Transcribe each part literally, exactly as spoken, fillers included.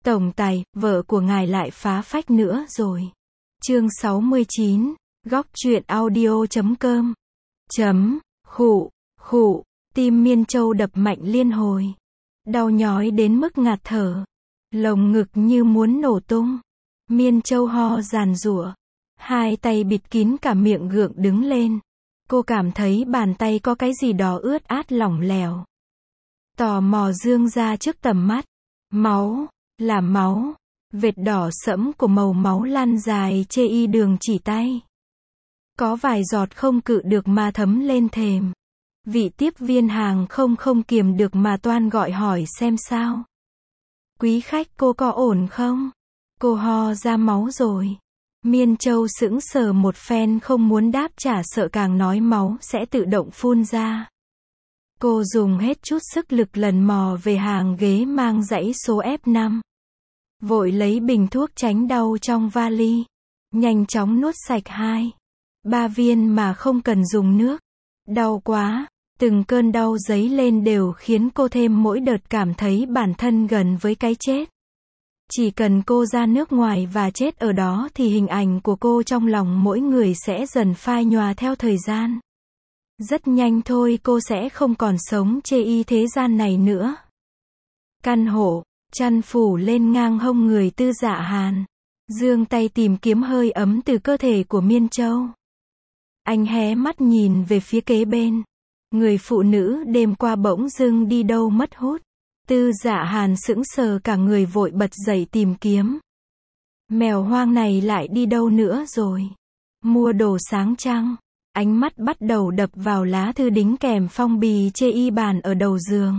Tổng tài, vợ của ngài lại phá phách nữa rồi. Chương sáu mươi chín, góc truyện audio chấm com. Chấm, khụ, khụ, tim Miên Châu đập mạnh liên hồi. Đau nhói đến mức ngạt thở. Lồng ngực như muốn nổ tung. Miên Châu ho giàn giụa. Hai tay bịt kín cả miệng gượng đứng lên. Cô cảm thấy bàn tay có cái gì đó ướt át lỏng lẻo. Tò mò dương ra trước tầm mắt. Máu, là máu. Vệt đỏ sẫm của màu máu lan dài chê y đường chỉ tay. Có vài giọt không cự được mà thấm lên thềm. Vị tiếp viên hàng không không kiềm được mà toan gọi hỏi xem sao. Quý khách, cô có ổn không? Cô ho ra máu rồi. Miên Châu sững sờ một phen không muốn đáp trả, sợ càng nói máu sẽ tự động phun ra. Cô dùng hết chút sức lực lần mò về hàng ghế mang dãy số F năm. Vội lấy bình thuốc tránh đau trong vali. Nhanh chóng nuốt sạch hai, ba viên mà không cần dùng nước. Đau quá. Từng cơn đau dấy lên đều khiến cô thêm mỗi đợt cảm thấy bản thân gần với cái chết. Chỉ cần cô ra nước ngoài và chết ở đó thì hình ảnh của cô trong lòng mỗi người sẽ dần phai nhòa theo thời gian. Rất nhanh thôi cô sẽ không còn sống chê y thế gian này nữa. Căn hộ, chăn phủ lên ngang hông người Tư Dạ Hàn. Giương tay tìm kiếm hơi ấm từ cơ thể của Miên Châu. Anh hé mắt nhìn về phía kế bên. Người phụ nữ đêm qua bỗng dưng đi đâu mất hút. Tư Dạ Hàn sững sờ cả người, vội bật dậy tìm kiếm. Mèo hoang này lại đi đâu nữa rồi? Mua đồ sáng trăng. Ánh mắt bắt đầu đập vào lá thư đính kèm phong bì chê y bàn ở đầu giường.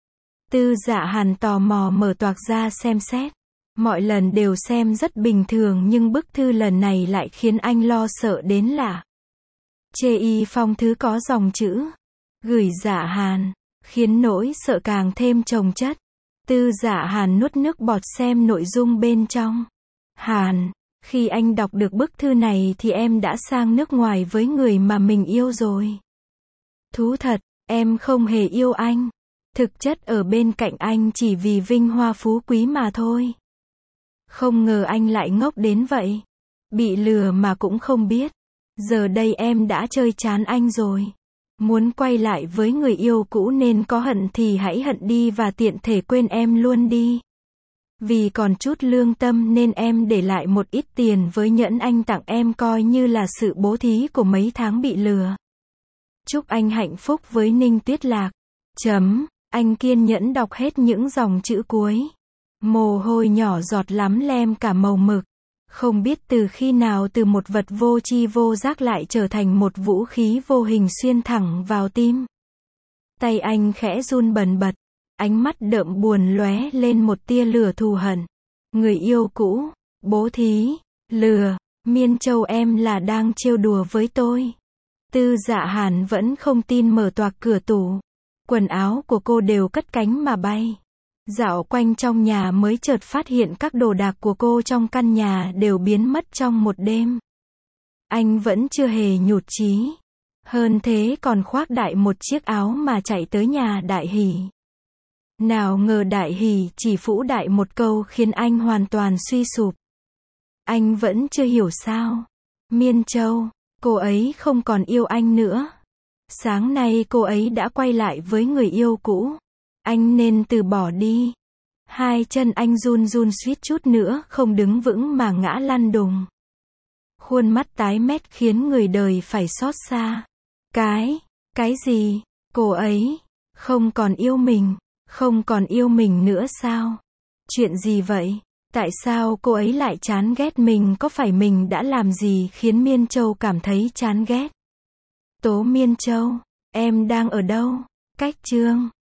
Tư Dạ Hàn tò mò mở toạc ra xem xét. Mọi lần đều xem rất bình thường nhưng bức thư lần này lại khiến anh lo sợ đến lạ. Chê y phong thư có dòng chữ gửi Dạ Hàn, khiến nỗi sợ càng thêm chồng chất. Tư Dạ Hàn nuốt nước bọt xem nội dung bên trong. Hàn, khi anh đọc được bức thư này thì em đã sang nước ngoài với người mà mình yêu rồi. Thú thật, em không hề yêu anh. Thực chất ở bên cạnh anh chỉ vì vinh hoa phú quý mà thôi. Không ngờ anh lại ngốc đến vậy. Bị lừa mà cũng không biết. Giờ đây em đã chơi chán anh rồi. Muốn quay lại với người yêu cũ nên có hận thì hãy hận đi và tiện thể quên em luôn đi. Vì còn chút lương tâm nên em để lại một ít tiền với nhẫn anh tặng em coi như là sự bố thí của mấy tháng bị lừa. Chúc anh hạnh phúc với Ninh Tuyết Lạc. Chấm, anh kiên nhẫn đọc hết những dòng chữ cuối. Mồ hôi nhỏ giọt lắm lem cả màu mực. Không biết từ khi nào từ một vật vô tri vô giác lại trở thành một vũ khí vô hình xuyên thẳng vào tim. Tay anh khẽ run bần bật. Ánh mắt đượm buồn lóe lên một tia lửa thù hận. Người yêu cũ, bố thí, lừa, Miên Châu em là đang trêu đùa với tôi. Tư Dạ Hàn vẫn không tin mở toạc cửa tủ. Quần áo của cô đều cất cánh mà bay. Dạo quanh trong nhà mới chợt phát hiện các đồ đạc của cô trong căn nhà đều biến mất trong một đêm. Anh vẫn chưa hề nhụt chí. Hơn thế còn khoác đại một chiếc áo mà chạy tới nhà Đại Hỷ. Nào ngờ Đại Hỷ chỉ phũ đại một câu khiến anh hoàn toàn suy sụp. Anh vẫn chưa hiểu sao. Miên Châu, cô ấy không còn yêu anh nữa. Sáng nay cô ấy đã quay lại với người yêu cũ. Anh nên từ bỏ đi. Hai chân anh run run suýt chút nữa không đứng vững mà ngã lăn đùng. Khuôn mắt tái mét khiến người đời phải xót xa. Cái, cái gì? Cô ấy không còn yêu mình, không còn yêu mình nữa sao? Chuyện gì vậy? Tại sao cô ấy lại chán ghét mình? Có phải mình đã làm gì khiến Miên Châu cảm thấy chán ghét? Tố Miên Châu, em đang ở đâu? Cách chương